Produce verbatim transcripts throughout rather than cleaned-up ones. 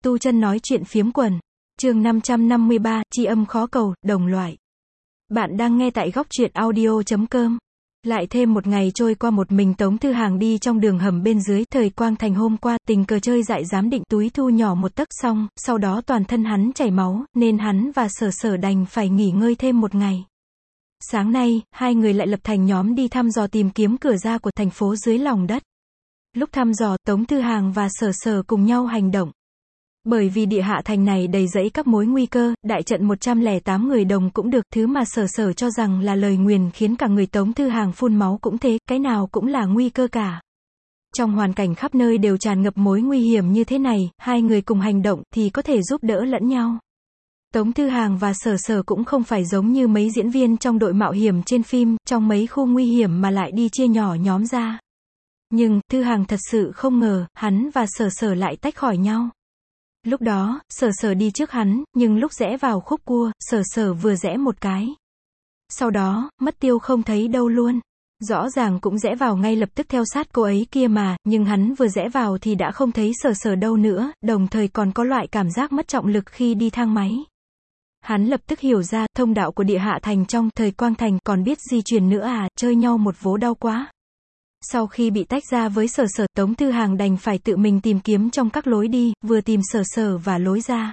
Tu Chân nói chuyện phiếm quần. Chương năm trăm năm mươi ba, tri âm khó cầu, đồng loại. Bạn đang nghe tại góc truyện audio chấm com. Lại thêm một ngày trôi qua, một mình Tống Thư Hàng đi trong đường hầm bên dưới Thời Quang Thành. Hôm qua, tình cờ chơi dại dám định túi thu nhỏ một tấc xong, sau đó toàn thân hắn chảy máu, nên hắn và Sở Sở đành phải nghỉ ngơi thêm một ngày. Sáng nay, hai người lại lập thành nhóm đi thăm dò tìm kiếm cửa ra của thành phố dưới lòng đất. Lúc thăm dò, Tống Thư Hàng và Sở Sở cùng nhau hành động. Bởi vì địa hạ thành này đầy rẫy các mối nguy cơ, đại trận một trăm lẻ tám người đồng cũng được, thứ mà Sở Sở cho rằng là lời nguyền khiến cả người Tống Thư Hàng phun máu cũng thế, cái nào cũng là nguy cơ cả. Trong hoàn cảnh khắp nơi đều tràn ngập mối nguy hiểm như thế này, hai người cùng hành động thì có thể giúp đỡ lẫn nhau. Tống Thư Hàng và Sở Sở cũng không phải giống như mấy diễn viên trong đội mạo hiểm trên phim, trong mấy khu nguy hiểm mà lại đi chia nhỏ nhóm ra. Nhưng, Thư Hàng thật sự không ngờ, hắn và Sở Sở lại tách khỏi nhau. Lúc đó, Sở Sở đi trước hắn, nhưng lúc rẽ vào khúc cua, Sở Sở vừa rẽ một cái. Sau đó, mất tiêu không thấy đâu luôn. Rõ ràng cũng rẽ vào ngay lập tức theo sát cô ấy kia mà, nhưng hắn vừa rẽ vào thì đã không thấy Sở Sở đâu nữa, đồng thời còn có loại cảm giác mất trọng lực khi đi thang máy. Hắn lập tức hiểu ra, thông đạo của địa hạ thành trong Thời Quang Thành còn biết di chuyển nữa à, chơi nhau một vố đau quá. Sau khi bị tách ra với Sở Sở, Tống Thư Hàng đành phải tự mình tìm kiếm trong các lối đi, vừa tìm Sở Sở và lối ra.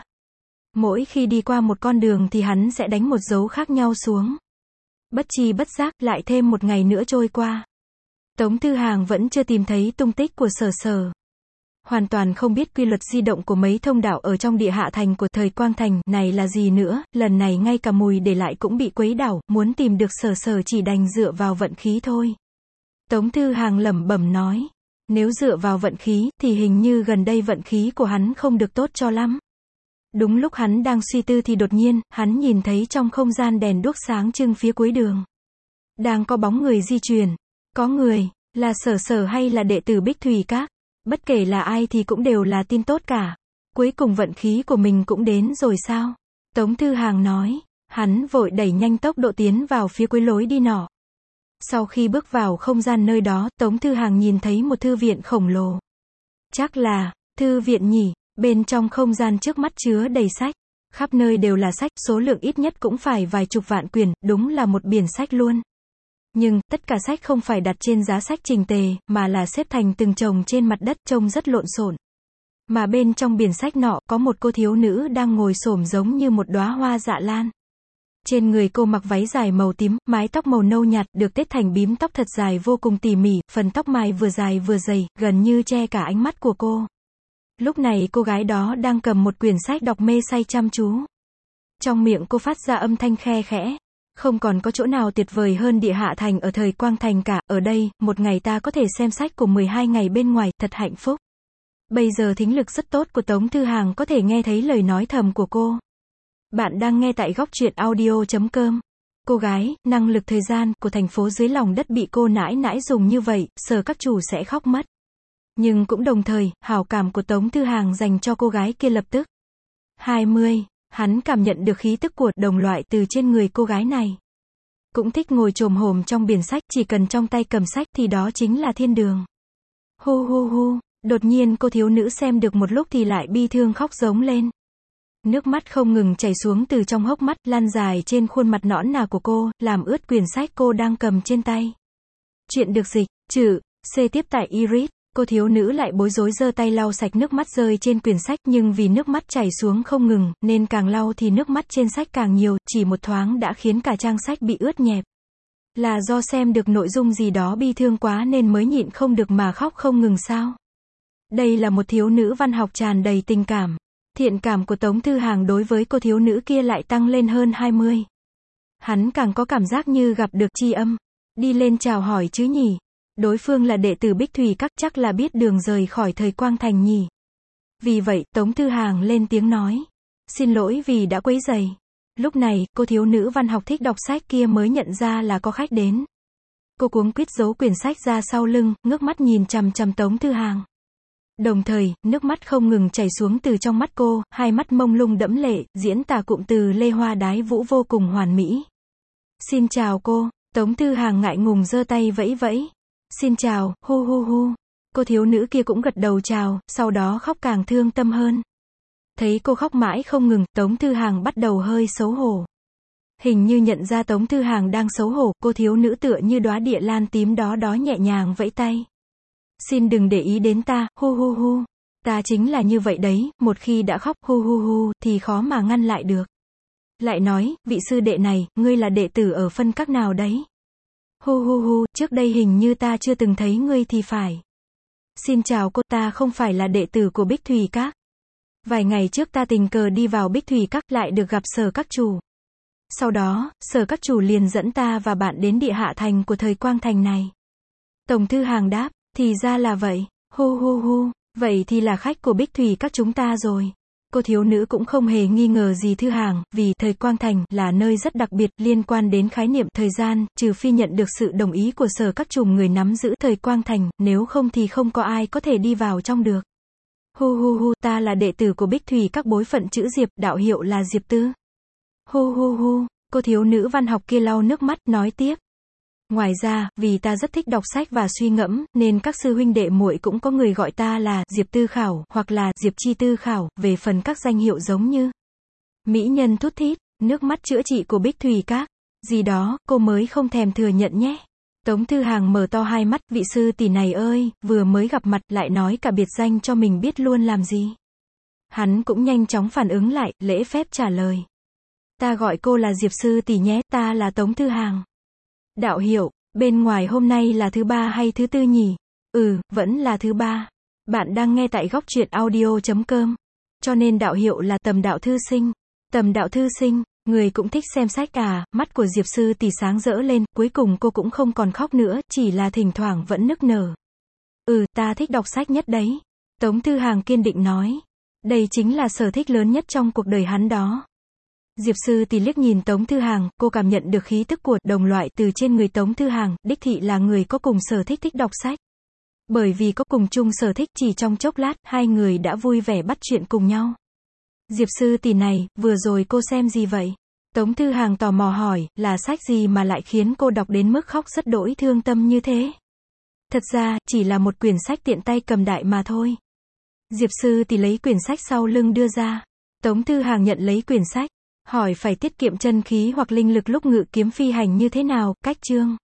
Mỗi khi đi qua một con đường thì hắn sẽ đánh một dấu khác nhau xuống. Bất chi bất giác, lại thêm một ngày nữa trôi qua. Tống Thư Hàng vẫn chưa tìm thấy tung tích của Sở Sở. Hoàn toàn không biết quy luật di động của mấy thông đạo ở trong địa hạ thành của Thời Quang Thành này là gì nữa, lần này ngay cả mùi để lại cũng bị quấy đảo, muốn tìm được Sở Sở chỉ đành dựa vào vận khí thôi. Tống Thư Hàng lẩm bẩm nói, nếu dựa vào vận khí, thì hình như gần đây vận khí của hắn không được tốt cho lắm. Đúng lúc hắn đang suy tư thì đột nhiên, hắn nhìn thấy trong không gian đèn đuốc sáng trưng phía cuối đường. Đang có bóng người di chuyển. Có người, là Sở Sở hay là đệ tử Bích Thủy Các. Bất kể là ai thì cũng đều là tin tốt cả. Cuối cùng vận khí của mình cũng đến rồi sao? Tống Thư Hàng nói, hắn vội đẩy nhanh tốc độ tiến vào phía cuối lối đi nọ. Sau khi bước vào không gian nơi đó, Tống Thư Hàng nhìn thấy một thư viện khổng lồ. Chắc là thư viện nhỉ, bên trong không gian trước mắt chứa đầy sách. Khắp nơi đều là sách, số lượng ít nhất cũng phải vài chục vạn quyển, đúng là một biển sách luôn. Nhưng, tất cả sách không phải đặt trên giá sách chỉnh tề, mà là xếp thành từng chồng trên mặt đất, trông rất lộn xộn. Mà bên trong biển sách nọ, có một cô thiếu nữ đang ngồi xổm giống như một đóa hoa dạ lan. Trên người cô mặc váy dài màu tím, mái tóc màu nâu nhạt, được tết thành bím tóc thật dài vô cùng tỉ mỉ, phần tóc mài vừa dài vừa dày, gần như che cả ánh mắt của cô. Lúc này cô gái đó đang cầm một quyển sách đọc mê say chăm chú. Trong miệng cô phát ra âm thanh khe khẽ. Không còn có chỗ nào tuyệt vời hơn địa hạ thành ở Thời Quang Thành cả, ở đây, một ngày ta có thể xem sách của mười hai ngày bên ngoài, thật hạnh phúc. Bây giờ thính lực rất tốt của Tống Thư Hàng có thể nghe thấy lời nói thầm của cô. Bạn đang nghe tại góc truyện audio chấm com. Cô gái, năng lực thời gian của thành phố dưới lòng đất bị cô nãi nãi dùng như vậy, sợ các chủ sẽ khóc mất. Nhưng cũng đồng thời, hảo cảm của Tống Thư Hàng dành cho cô gái kia lập tức hai mươi. Hắn cảm nhận được khí tức của đồng loại từ trên người cô gái này. Cũng thích ngồi chồm hổm trong biển sách, chỉ cần trong tay cầm sách thì đó chính là thiên đường. Hu hu hu, đột nhiên cô thiếu nữ xem được một lúc thì lại bi thương khóc giống lên. Nước mắt không ngừng chảy xuống từ trong hốc mắt, lan dài trên khuôn mặt nõn nà của cô, làm ướt quyển sách cô đang cầm trên tay. Chuyện được dịch, chữ, C tiếp tại Iris. Cô thiếu nữ lại bối rối giơ tay lau sạch nước mắt rơi trên quyển sách, nhưng vì nước mắt chảy xuống không ngừng, nên càng lau thì nước mắt trên sách càng nhiều, chỉ một thoáng đã khiến cả trang sách bị ướt nhẹp. Là do xem được nội dung gì đó bi thương quá nên mới nhịn không được mà khóc không ngừng sao? Đây là một thiếu nữ văn học tràn đầy tình cảm. Thiện cảm của Tống Thư Hàng đối với cô thiếu nữ kia lại tăng lên hơn hai mươi. Hắn càng có cảm giác như gặp được tri âm. Đi lên chào hỏi chứ nhỉ? Đối phương là đệ tử Bích Thủy Các, chắc là biết đường rời khỏi Thời Quang Thành nhỉ. Vì vậy, Tống Thư Hàng lên tiếng nói. Xin lỗi vì đã quấy rầy. Lúc này, cô thiếu nữ văn học thích đọc sách kia mới nhận ra là có khách đến. Cô cuống quýt giấu quyển sách ra sau lưng, ngước mắt nhìn chằm chằm Tống Thư Hàng. Đồng thời, nước mắt không ngừng chảy xuống từ trong mắt cô, hai mắt mông lung đẫm lệ, diễn tả cụm từ Lê Hoa Đái Vũ vô cùng hoàn mỹ. Xin chào cô. Tống Thư Hàng ngại ngùng giơ tay vẫy vẫy. Xin chào, hu hu hu. Cô thiếu nữ kia cũng gật đầu chào, sau đó khóc càng thương tâm hơn. Thấy cô khóc mãi không ngừng, Tống Thư Hàng bắt đầu hơi xấu hổ. Hình như nhận ra Tống Thư Hàng đang xấu hổ, cô thiếu nữ tựa như đóa địa lan tím đó đó nhẹ nhàng vẫy tay. Xin đừng để ý đến ta, hu hu hu. Ta chính là như vậy đấy, một khi đã khóc, hu hu hu, thì khó mà ngăn lại được. Lại nói, vị sư đệ này, ngươi là đệ tử ở phân các nào đấy? Hu hu hu, trước đây hình như ta chưa từng thấy ngươi thì phải. Xin chào cô, ta không phải là đệ tử của Bích Thủy Các. Vài ngày trước ta tình cờ đi vào Bích Thủy Các lại được gặp Sở Các Chủ. Sau đó, Sở Các Chủ liền dẫn ta và bạn đến địa hạ thành của thời Quang Thành này. Tống Thư Hàng đáp, thì ra là vậy, hu hu hu, vậy thì là khách của Bích Thủy Các chúng ta rồi. Cô thiếu nữ cũng không hề nghi ngờ gì Thư Hàng, vì thời Quang Thành là nơi rất đặc biệt liên quan đến khái niệm thời gian, trừ phi nhận được sự đồng ý của Sở Các Chủ người nắm giữ thời Quang Thành, nếu không thì không có ai có thể đi vào trong được. Hu hu hu, ta là đệ tử của Bích Thủy Các bối phận chữ Diệp, đạo hiệu là Diệp Tư. Hu hu hu, cô thiếu nữ văn học kia lau nước mắt, nói tiếp. Ngoài ra, vì ta rất thích đọc sách và suy ngẫm, nên các sư huynh đệ muội cũng có người gọi ta là Diệp Tư Khảo, hoặc là Diệp Chi Tư Khảo, về phần các danh hiệu giống như mỹ nhân thút thít, nước mắt chữa trị của Bích Thủy Các, gì đó, cô mới không thèm thừa nhận nhé. Tống Thư Hàng mở to hai mắt, vị sư tỷ này ơi, vừa mới gặp mặt, lại nói cả biệt danh cho mình biết luôn làm gì. Hắn cũng nhanh chóng phản ứng lại, lễ phép trả lời. Ta gọi cô là Diệp sư tỷ nhé, ta là Tống Thư Hàng. Đạo hiệu, bên ngoài hôm nay là thứ ba hay thứ tư nhỉ? Ừ, vẫn là thứ ba. Bạn đang nghe tại góc truyện audio chấm com. Cho nên đạo hiệu là Tầm Đạo Thư Sinh. Tầm Đạo Thư Sinh, người cũng thích xem sách à? Mắt của Diệp sư tỷ sáng rỡ lên, cuối cùng cô cũng không còn khóc nữa, chỉ là thỉnh thoảng vẫn nức nở. Ừ, ta thích đọc sách nhất đấy. Tống Thư Hàng kiên định nói. Đây chính là sở thích lớn nhất trong cuộc đời hắn đó. Diệp sư tỷ liếc nhìn Tống Thư Hàng, cô cảm nhận được khí tức của đồng loại từ trên người Tống Thư Hàng, đích thị là người có cùng sở thích thích đọc sách. Bởi vì có cùng chung sở thích, chỉ trong chốc lát, hai người đã vui vẻ bắt chuyện cùng nhau. Diệp sư tỷ này, vừa rồi cô xem gì vậy? Tống Thư Hàng tò mò hỏi, là sách gì mà lại khiến cô đọc đến mức khóc rất đỗi thương tâm như thế? Thật ra, chỉ là một quyển sách tiện tay cầm đại mà thôi. Diệp sư tỷ lấy quyển sách sau lưng đưa ra. Tống Thư Hàng nhận lấy quyển sách. Hỏi phải tiết kiệm chân khí hoặc linh lực lúc ngự kiếm phi hành như thế nào, cách chương.